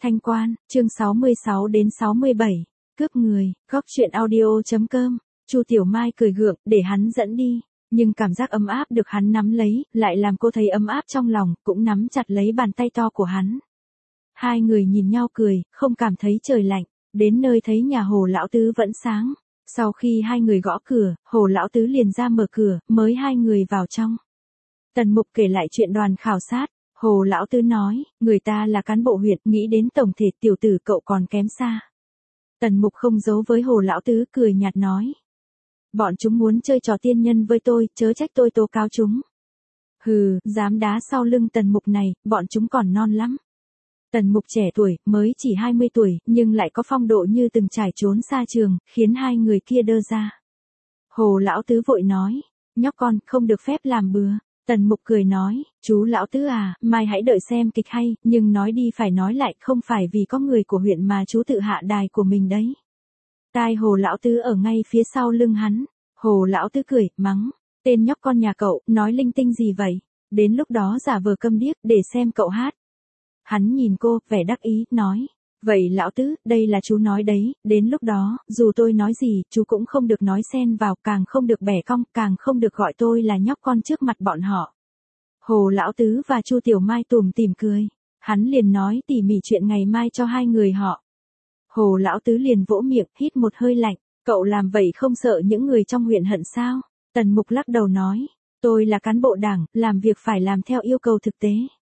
Thanh Quan, chương 66 đến 67. Cướp người, góc chuyện audio.com. Chu Tiểu Mai cười gượng, để hắn dẫn đi, nhưng cảm giác ấm áp được hắn nắm lấy, lại làm cô thấy ấm áp trong lòng, cũng nắm chặt lấy bàn tay to của hắn. Hai người nhìn nhau cười, không cảm thấy trời lạnh, đến nơi thấy nhà Hồ lão tứ vẫn sáng. Sau khi hai người gõ cửa, Hồ lão tứ liền ra mở cửa, mới hai người vào trong. Tần Mục kể lại chuyện đoàn khảo sát. Hồ lão tứ nói, người ta là cán bộ huyện, nghĩ đến tổng thể tiểu tử cậu còn kém xa. Tần Mục không giấu với Hồ lão tứ, cười nhạt nói. Bọn chúng muốn chơi trò tiên nhân với tôi, chớ trách tôi tố cáo chúng. Hừ, dám đá sau lưng Tần Mục này, bọn chúng còn non lắm. Tần Mục trẻ tuổi, mới chỉ 20 tuổi, nhưng lại có phong độ như từng trải trốn xa trường, khiến hai người kia đơ ra. Hồ lão tứ vội nói, nhóc con, không được phép làm bừa. Tần Mục cười nói, chú lão tứ à, mai hãy đợi xem kịch hay, nhưng nói đi phải nói lại, không phải vì có người của huyện mà chú tự hạ đài của mình đấy. Tai Hồ lão tứ ở ngay phía sau lưng hắn. Hồ lão tứ cười, mắng, tên nhóc con nhà cậu, nói linh tinh gì vậy? Đến lúc đó giả vờ câm điếc, để xem cậu hát. Hắn nhìn cô, vẻ đắc ý, nói, vậy lão tứ, đây là chú nói đấy, đến lúc đó, dù tôi nói gì, chú cũng không được nói xen vào, càng không được bẻ cong, càng không được gọi tôi là nhóc con trước mặt bọn họ. Hồ lão tứ và Chu Tiểu Mai tủm tỉm cười, hắn liền nói tỉ mỉ chuyện ngày mai cho hai người họ. Hồ lão tứ liền vỗ miệng, hít một hơi lạnh, cậu làm vậy không sợ những người trong huyện hận sao? Tần Mục lắc đầu nói, tôi là cán bộ đảng, làm việc phải làm theo yêu cầu thực tế.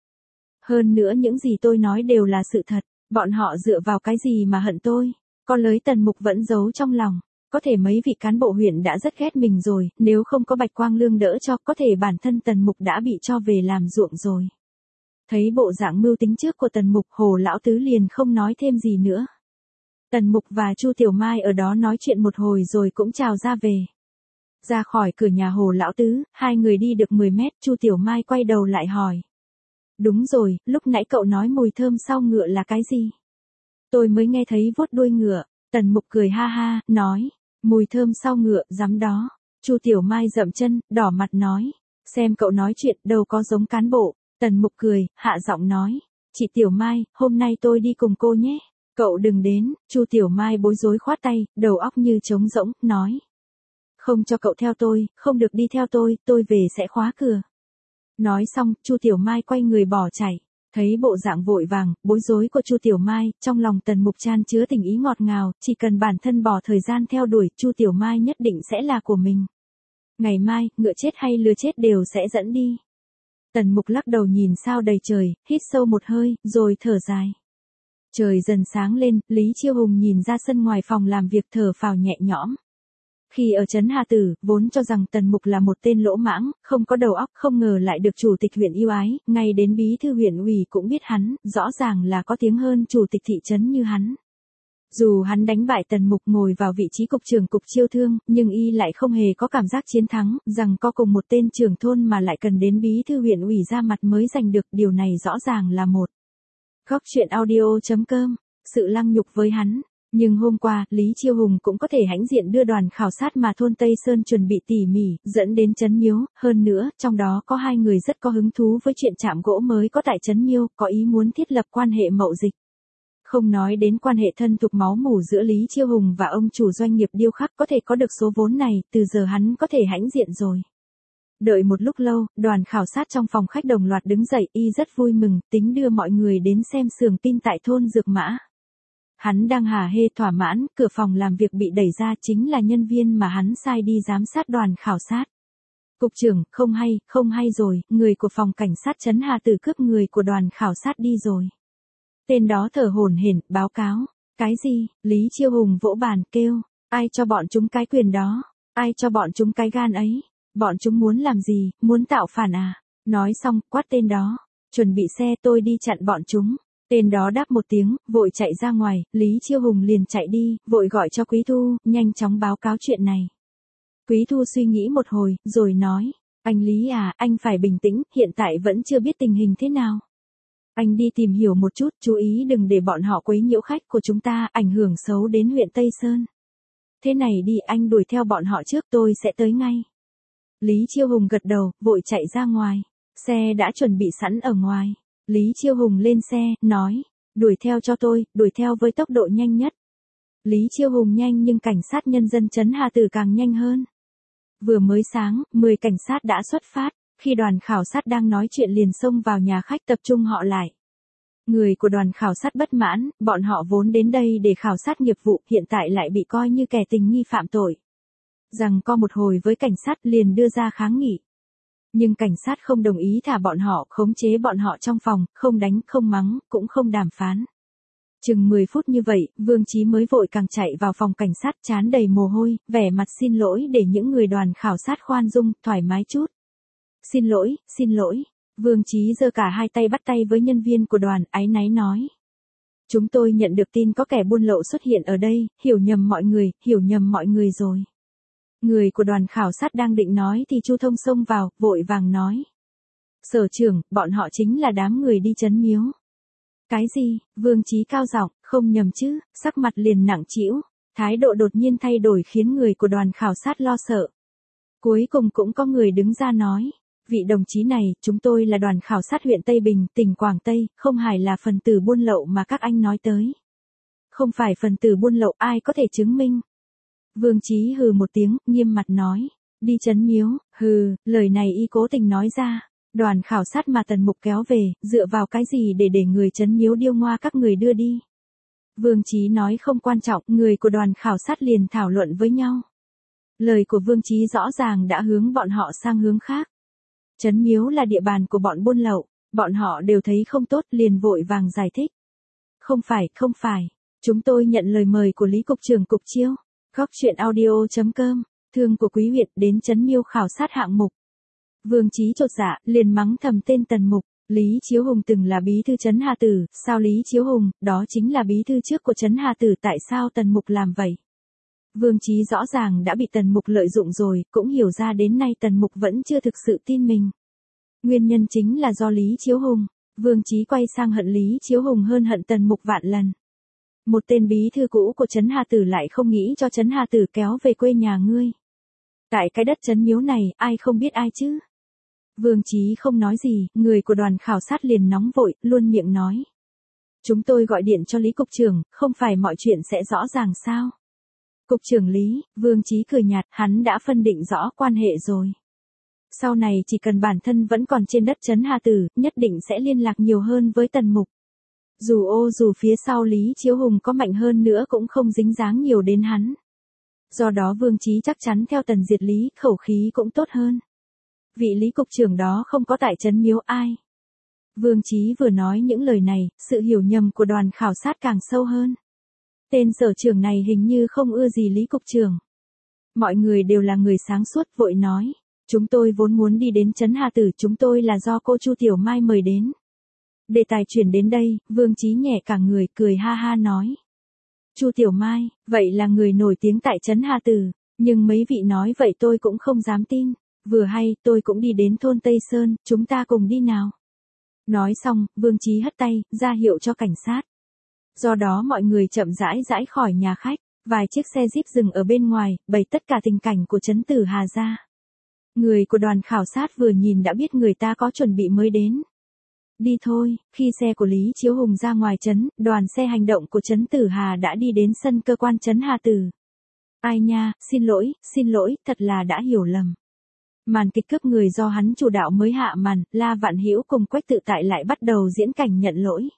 Hơn nữa những gì tôi nói đều là sự thật, bọn họ dựa vào cái gì mà hận tôi? Có lời Tần Mục vẫn giấu trong lòng, có thể mấy vị cán bộ huyện đã rất ghét mình rồi, nếu không có Bạch Quang Lương đỡ cho, có thể bản thân Tần Mục đã bị cho về làm ruộng rồi. Thấy bộ dạng mưu tính trước của Tần Mục, Hồ lão tứ liền không nói thêm gì nữa. Tần Mục và Chu Tiểu Mai ở đó nói chuyện một hồi rồi cũng chào ra về. Ra khỏi cửa nhà Hồ lão tứ, hai người đi được 10 mét, Chu Tiểu Mai quay đầu lại hỏi. Đúng rồi, lúc nãy cậu nói mùi thơm sau ngựa là cái gì? Tôi mới nghe thấy vuốt đuôi ngựa. Tần Mục cười ha ha, nói, mùi thơm sau ngựa, dám đó. Chu Tiểu Mai dậm chân, đỏ mặt nói, xem cậu nói chuyện đâu có giống cán bộ. Tần Mục cười, hạ giọng nói, chị Tiểu Mai, hôm nay tôi đi cùng cô nhé. Cậu đừng đến. Chu Tiểu Mai bối rối khoát tay, đầu óc như trống rỗng, nói. Không cho cậu theo tôi, không được đi theo tôi về sẽ khóa cửa. Nói xong, Chu Tiểu Mai quay người bỏ chạy. Thấy bộ dạng vội vàng, bối rối của Chu Tiểu Mai, trong lòng Tần Mục chan chứa tình ý ngọt ngào, chỉ cần bản thân bỏ thời gian theo đuổi, Chu Tiểu Mai nhất định sẽ là của mình. Ngày mai, ngựa chết hay lừa chết đều sẽ dẫn đi. Tần Mục lắc đầu nhìn sao đầy trời, hít sâu một hơi, rồi thở dài. Trời dần sáng lên, Lý Chiêu Hùng nhìn ra sân ngoài phòng làm việc thở phào nhẹ nhõm. Khi ở trấn Hà Tử, vốn cho rằng Tần Mục là một tên lỗ mãng, không có đầu óc, không ngờ lại được chủ tịch huyện yêu ái, ngay đến bí thư huyện ủy cũng biết hắn, rõ ràng là có tiếng hơn chủ tịch thị trấn như hắn. Dù hắn đánh bại Tần Mục ngồi vào vị trí cục trưởng cục chiêu thương, nhưng y lại không hề có cảm giác chiến thắng, rằng có cùng một tên trưởng thôn mà lại cần đến bí thư huyện ủy ra mặt mới giành được, điều này rõ ràng là một. Góc chuyện audio.com, sự lăng nhục với hắn. Nhưng hôm qua, Lý Chiêu Hùng cũng có thể hãnh diện đưa đoàn khảo sát mà thôn Tây Sơn chuẩn bị tỉ mỉ, dẫn đến Trấn Nhiêu, hơn nữa, trong đó có hai người rất có hứng thú với chuyện trạm gỗ mới có tại Trấn Nhiêu, có ý muốn thiết lập quan hệ mậu dịch. Không nói đến quan hệ thân thuộc máu mủ giữa Lý Chiêu Hùng và ông chủ doanh nghiệp điêu khắc có thể có được số vốn này, từ giờ hắn có thể hãnh diện rồi. Đợi một lúc lâu, đoàn khảo sát trong phòng khách đồng loạt đứng dậy, y rất vui mừng, tính đưa mọi người đến xem xưởng pin tại thôn Dược Mã. Hắn đang hả hê thỏa mãn, cửa phòng làm việc bị đẩy ra, chính là nhân viên mà hắn sai đi giám sát đoàn khảo sát. Cục trưởng, không hay rồi, người của phòng cảnh sát trấn Hà Tử cướp người của đoàn khảo sát đi rồi. Tên đó thở hổn hển, báo cáo. Cái gì? Lý Chiêu Hùng vỗ bàn, kêu, ai cho bọn chúng cái quyền đó? Ai cho bọn chúng cái gan ấy? Bọn chúng muốn làm gì, muốn tạo phản à? Nói xong, quát tên đó, chuẩn bị xe, tôi đi chặn bọn chúng. Tên đó đáp một tiếng, vội chạy ra ngoài, Lý Chiêu Hùng liền chạy đi, vội gọi cho Quý Thu, nhanh chóng báo cáo chuyện này. Quý Thu suy nghĩ một hồi, rồi nói, anh Lý à, anh phải bình tĩnh, hiện tại vẫn chưa biết tình hình thế nào. Anh đi tìm hiểu một chút, chú ý đừng để bọn họ quấy nhiễu khách của chúng ta, ảnh hưởng xấu đến huyện Tây Sơn. Thế này đi, anh đuổi theo bọn họ trước, tôi sẽ tới ngay. Lý Chiêu Hùng gật đầu, vội chạy ra ngoài. Xe đã chuẩn bị sẵn ở ngoài. Lý Chiêu Hùng lên xe, nói, Đuổi theo cho tôi, đuổi theo với tốc độ nhanh nhất. Lý Chiêu Hùng nhanh nhưng cảnh sát nhân dân trấn Hà Tử càng nhanh hơn. Vừa mới sáng, 10 cảnh sát đã xuất phát, khi đoàn khảo sát đang nói chuyện liền xông vào nhà khách tập trung họ lại. Người của đoàn khảo sát bất mãn, bọn họ vốn đến đây để khảo sát nghiệp vụ, hiện tại lại bị coi như kẻ tình nghi phạm tội. Rằng co một hồi với cảnh sát liền đưa ra kháng nghị. Nhưng cảnh sát không đồng ý thả bọn họ, khống chế bọn họ trong phòng, không đánh, không mắng, cũng không đàm phán. Chừng 10 phút như vậy, Vương Chí mới vội càng chạy vào phòng cảnh sát trán đầy mồ hôi, vẻ mặt xin lỗi để những người đoàn khảo sát khoan dung, thoải mái chút. Xin lỗi, xin lỗi. Vương Chí giơ cả hai tay bắt tay với nhân viên của đoàn, áy náy nói. Chúng tôi nhận được tin có kẻ buôn lậu xuất hiện ở đây, hiểu nhầm mọi người rồi. Người của đoàn khảo sát đang định nói thì Chu Thông xông vào, vội vàng nói. Sở trưởng, bọn họ chính là đám người đi trấn miếu. Cái gì? Vương Chí cao giọng, không nhầm chứ, sắc mặt liền nặng trĩu, thái độ đột nhiên thay đổi khiến người của đoàn khảo sát lo sợ. Cuối cùng cũng có người đứng ra nói. Vị đồng chí này, chúng tôi là đoàn khảo sát huyện Tây Bình, tỉnh Quảng Tây, không phải là phần tử buôn lậu mà các anh nói tới. Không phải phần tử buôn lậu, ai có thể chứng minh? Vương Chí hừ một tiếng, nghiêm mặt nói. Đi trấn miếu, hừ, lời này y cố tình nói ra. Đoàn khảo sát mà Tần Mục kéo về, dựa vào cái gì để người trấn miếu điêu ngoa các người đưa đi? Vương Chí nói không quan trọng, người của đoàn khảo sát liền thảo luận với nhau. Lời của Vương Chí rõ ràng đã hướng bọn họ sang hướng khác. Trấn miếu là địa bàn của bọn buôn lậu, bọn họ đều thấy không tốt liền vội vàng giải thích. Không phải, chúng tôi nhận lời mời của Lý Cục trưởng Cục Chiêu. Góc chuyện audio.com, thương của quý huyện đến trấn miếu khảo sát hạng mục. Vương Chí chột dạ, liền mắng thầm tên Tần Mục. Lý Chiếu Hùng từng là bí thư trấn Hà Tử, sao Lý Chiếu Hùng, đó chính là bí thư trước của trấn Hà Tử, tại sao Tần Mục làm vậy? Vương Chí rõ ràng đã bị Tần Mục lợi dụng rồi, cũng hiểu ra đến nay Tần Mục vẫn chưa thực sự tin mình. Nguyên nhân chính là do Lý Chiếu Hùng. Vương Chí quay sang hận Lý Chiếu Hùng hơn hận Tần Mục vạn lần. Một tên bí thư cũ của trấn Hà Tử lại không nghĩ cho trấn Hà Tử kéo về quê nhà ngươi. Tại cái đất trấn miếu này, ai không biết ai chứ? Vương Chí không nói gì, người của đoàn khảo sát liền nóng vội, luôn miệng nói. Chúng tôi gọi điện cho Lý Cục trưởng, không phải mọi chuyện sẽ rõ ràng sao? Cục trưởng Lý, Vương Chí cười nhạt, hắn đã phân định rõ quan hệ rồi. Sau này chỉ cần bản thân vẫn còn trên đất trấn Hà Tử, nhất định sẽ liên lạc nhiều hơn với Tần Mục. Dù phía sau Lý Chiếu Hùng có mạnh hơn nữa cũng không dính dáng nhiều đến hắn. Do đó Vương Chí chắc chắn theo Tần diệt Lý, khẩu khí cũng tốt hơn. Vị Lý Cục trưởng đó không có tại trấn miếu ai. Vương Chí vừa nói những lời này, sự hiểu nhầm của đoàn khảo sát càng sâu hơn. Tên sở trưởng này hình như không ưa gì Lý Cục trưởng. Mọi người đều là người sáng suốt, vội nói. Chúng tôi vốn muốn đi đến trấn Hà Tử, chúng tôi là do cô Chu Tiểu Mai mời đến. Đề tài chuyển đến đây, Vương Chí nhẹ cả người, cười ha ha nói. Chu Tiểu Mai, vậy là người nổi tiếng tại trấn Hà Tử, nhưng mấy vị nói vậy tôi cũng không dám tin. Vừa hay, tôi cũng đi đến thôn Tây Sơn, chúng ta cùng đi nào. Nói xong, Vương Chí hất tay, ra hiệu cho cảnh sát. Do đó mọi người chậm rãi khỏi nhà khách, vài chiếc xe jeep dừng ở bên ngoài, bày tất cả tình cảnh của trấn Tử Hà ra. Người của đoàn khảo sát vừa nhìn đã biết người ta có chuẩn bị mới đến. Đi thôi, khi xe của Lý Chiếu Hùng ra ngoài trấn, đoàn xe hành động của trấn Tử Hà đã đi đến sân cơ quan trấn Hà Tử. Ai nha, xin lỗi, thật là đã hiểu lầm. Màn kịch cướp người do hắn chủ đạo mới hạ màn, La Vạn Hữu cùng Quách Tự Tại lại bắt đầu diễn cảnh nhận lỗi.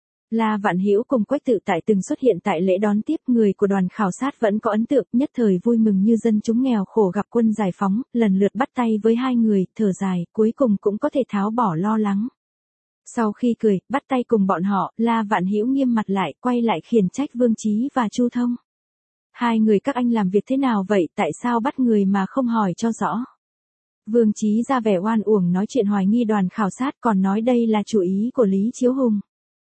La Vạn Hữu cùng Quách Tự Tại từng xuất hiện tại lễ đón tiếp, người của đoàn khảo sát vẫn có ấn tượng, nhất thời vui mừng như dân chúng nghèo khổ gặp quân giải phóng, lần lượt bắt tay với hai người, thở dài, cuối cùng cũng có thể tháo bỏ lo lắng. Sau khi cười, bắt tay cùng bọn họ, La Vạn Hữu nghiêm mặt lại, quay lại khiển trách Vương Chí và Chu Thông. Hai người các anh làm việc thế nào vậy, tại sao bắt người mà không hỏi cho rõ? Vương Chí ra vẻ oan uổng nói chuyện hoài nghi đoàn khảo sát, còn nói đây là chủ ý của Lý Chiếu Hùng.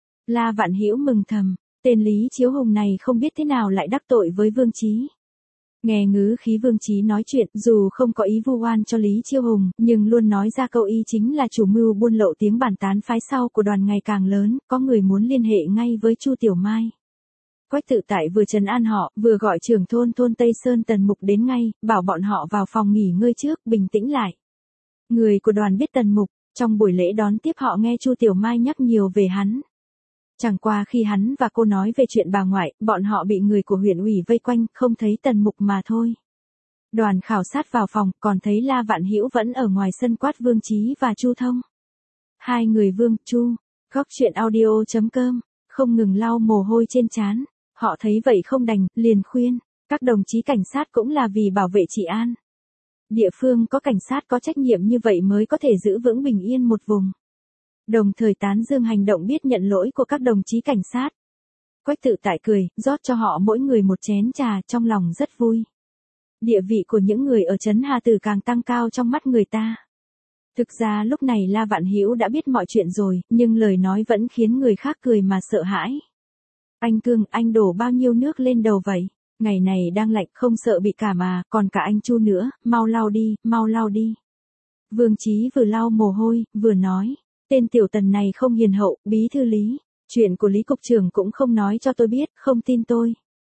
La Vạn Hữu mừng thầm, tên Lý Chiếu Hùng này không biết thế nào lại đắc tội với Vương Chí. Nghe ngữ khí Vương Chí nói chuyện, dù không có ý vu oan cho Lý Chiêu Hùng, nhưng luôn nói ra câu y chính là chủ mưu buôn lậu, tiếng bàn tán phái sau của đoàn ngày càng lớn, có người muốn liên hệ ngay với Chu Tiểu Mai. Quách Tự Tại vừa trấn an họ, vừa gọi trưởng thôn Tây Sơn Tần Mục đến ngay, bảo bọn họ vào phòng nghỉ ngơi trước, bình tĩnh lại. Người của đoàn biết Tần Mục, trong buổi lễ đón tiếp họ nghe Chu Tiểu Mai nhắc nhiều về hắn. Chẳng qua khi hắn và cô nói về chuyện bà ngoại, bọn họ bị người của huyện ủy vây quanh, không thấy Tần Mục mà thôi. Đoàn khảo sát vào phòng, còn thấy La Vạn Hữu vẫn ở ngoài sân quát Vương Chí và Chu Thông. Hai người Vương, Chu, góc chuyện audio.com, không ngừng lau mồ hôi trên trán. Họ thấy vậy không đành, liền khuyên, các đồng chí cảnh sát cũng là vì bảo vệ trị an. Địa phương có cảnh sát có trách nhiệm như vậy mới có thể giữ vững bình yên một vùng. Đồng thời tán dương hành động biết nhận lỗi của các đồng chí cảnh sát. Quách Tự Tại cười, rót cho họ mỗi người một chén trà, trong lòng rất vui. Địa vị của những người ở trấn Hà Tử càng tăng cao trong mắt người ta. Thực ra lúc này La Vạn Hữu đã biết mọi chuyện rồi, nhưng lời nói vẫn khiến người khác cười mà sợ hãi. Anh Cương, anh đổ bao nhiêu nước lên đầu vậy? Ngày này đang lạnh không sợ bị cảm à, còn cả anh Chu nữa, mau lau đi, mau lau đi. Vương Chí vừa lau mồ hôi, vừa nói, tên tiểu Tần này không hiền hậu, bí thư Lý, chuyện của Lý cục trưởng cũng không nói cho tôi biết, không tin tôi.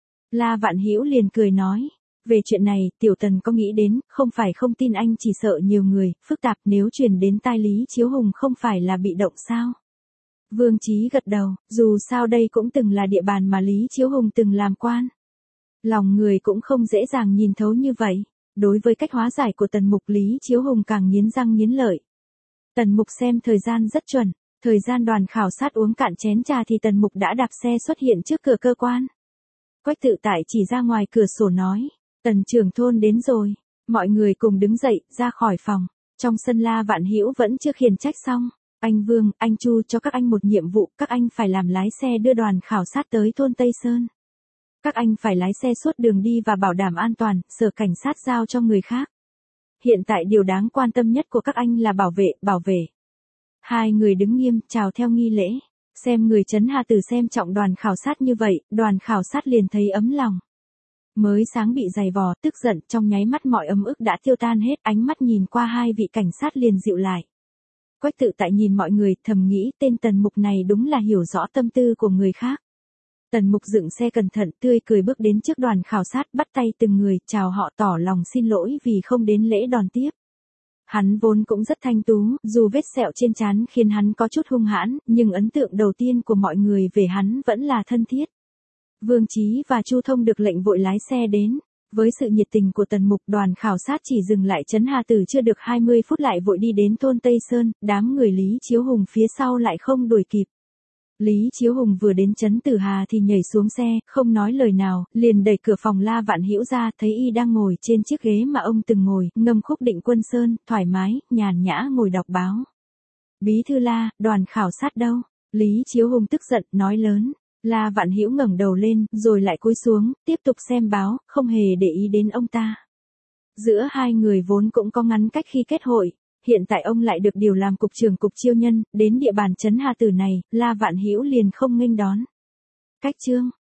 La Vạn Hữu liền cười nói, về chuyện này, tiểu Tần có nghĩ đến, không phải không tin anh chỉ sợ nhiều người, phức tạp nếu truyền đến tai Lý Chiếu Hùng không phải là bị động sao? Vương Chí gật đầu, dù sao đây cũng từng là địa bàn mà Lý Chiếu Hùng từng làm quan. Lòng người cũng không dễ dàng nhìn thấu như vậy. Đối với cách hóa giải của Tần Mục, Lý Chiếu Hùng càng nghiến răng nghiến lợi. Tần Mục xem thời gian rất chuẩn, thời gian đoàn khảo sát uống cạn chén trà thì Tần Mục đã đạp xe xuất hiện trước cửa cơ quan. Quách Tự Tại chỉ ra ngoài cửa sổ nói, Tần trưởng thôn đến rồi. Mọi người cùng đứng dậy, ra khỏi phòng. Trong sân La Vạn Hữu vẫn chưa khiển trách xong. Anh Vương, anh Chu cho các anh một nhiệm vụ, các anh phải làm lái xe đưa đoàn khảo sát tới thôn Tây Sơn. Các anh phải lái xe suốt đường đi và bảo đảm an toàn, sở cảnh sát giao cho người khác. Hiện tại điều đáng quan tâm nhất của các anh là bảo vệ. Hai người đứng nghiêm, chào theo nghi lễ. Xem người trấn Hà Tử xem trọng đoàn khảo sát như vậy, đoàn khảo sát liền thấy ấm lòng. Mới sáng bị giày vò, tức giận, trong nháy mắt mọi ấm ức đã tiêu tan hết, ánh mắt nhìn qua hai vị cảnh sát liền dịu lại. Quách Tự Tại nhìn mọi người, thầm nghĩ tên Tần Mục này đúng là hiểu rõ tâm tư của người khác. Tần Mục dựng xe cẩn thận, tươi cười bước đến trước đoàn khảo sát, bắt tay từng người, chào họ, tỏ lòng xin lỗi vì không đến lễ đón tiếp. Hắn vốn cũng rất thanh tú, dù vết sẹo trên trán khiến hắn có chút hung hãn, nhưng ấn tượng đầu tiên của mọi người về hắn vẫn là thân thiết. Vương Chí và Chu Thông được lệnh vội lái xe đến. Với sự nhiệt tình của Tần Mục, đoàn khảo sát chỉ dừng lại trấn Hà Tử chưa được 20 phút lại vội đi đến thôn Tây Sơn, đám người Lý Chiếu Hùng phía sau lại không đuổi kịp. Lý Chiếu Hùng vừa đến trấn Tử Hà thì nhảy xuống xe, không nói lời nào, liền đẩy cửa phòng La Vạn Hữu ra, thấy y đang ngồi trên chiếc ghế mà ông từng ngồi, ngâm khúc Định Quân Sơn, thoải mái, nhàn nhã ngồi đọc báo. Bí thư La, đoàn khảo sát đâu? Lý Chiếu Hùng tức giận, nói lớn. La Vạn Hữu ngẩng đầu lên, rồi lại cúi xuống, tiếp tục xem báo, không hề để ý đến ông ta. Giữa hai người vốn cũng có ngắn cách khi kết hội, hiện tại ông lại được điều làm cục trưởng cục chiêu nhân, đến địa bàn trấn Hà Tử này, La Vạn Hữu liền không nghênh đón. Cách chương